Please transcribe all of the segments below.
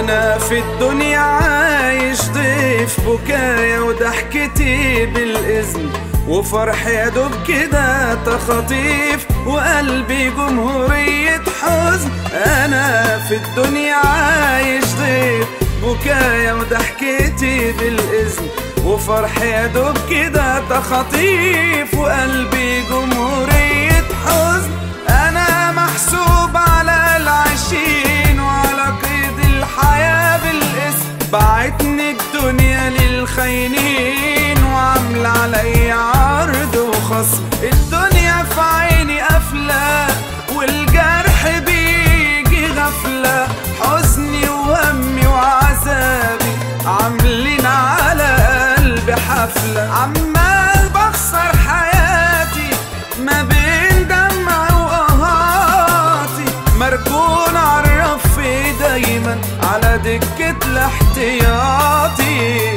أنا في الدنيا عايش ضيف، بكايا وضحكتي بالإذن، وفرح يا دوب كده تخطيف، وقلبي جمهورية حزن. أنا في الدنيا عايش ضيف، بكايا وضحكتي بالإذن، وفرح يا دوب كده تخطيف، وقلبي جمهورية حزن. أنا محسوب على العايشين وعلى قيد الحياة بالاسم، بعتني الدنيا للخاينين وعاملة علي عرض وخصم. الدنيا في عيني قافلة والجرح بيجي غفلة، حزني وهمي وعذابي عاملين على قلبي حفلة. عمال بخسر حياتي ما بين دمع وقهاتي، مركون عالرف دايما على دكة الاحتياطي،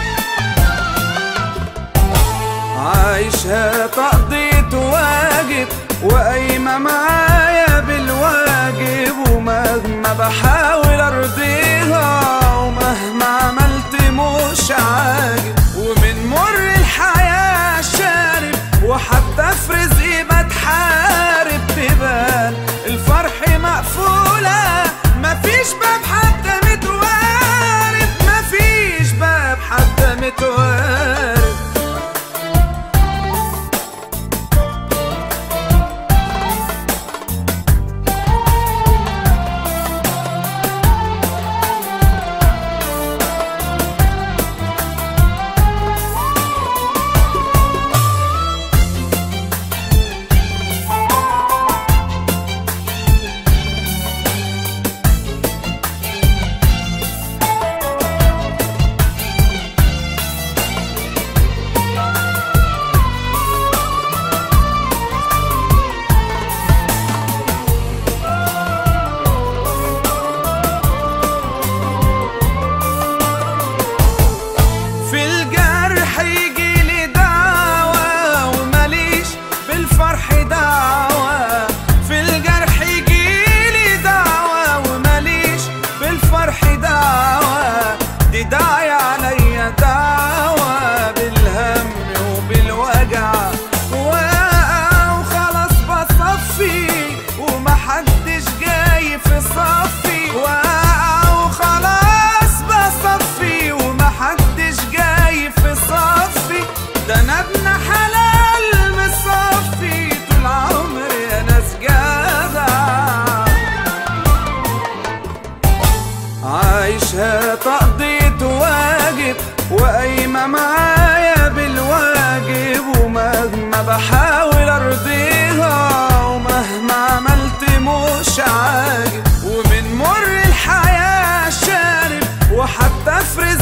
عايشها تقضية واجب وقايمة معايا بالواجب، ومهما بحاول ارضيها ومهما عملت مش عاجب، ومن مر الحياة شارب وحتى في رزقي بتحارب. ببال الفرح مقفولة مفيش باب حتى متوارب، مفيش باب حتى متوارب. داعي عليا دعوة بالهم وبالوجع، وخلاص بصفي ومحدش جاي في صفي، وخلاص بصفي ومحدش جاي في صفي. ده انا ابن حلال مصفي طول عمري يا ناس جدع، عايشها تقضية واجب وقايمة معايا بالواجب، ومهما بحاول ارضيها ومهما عملت مش عاجب، ومن مر الحياة شارب وحتى في رزقي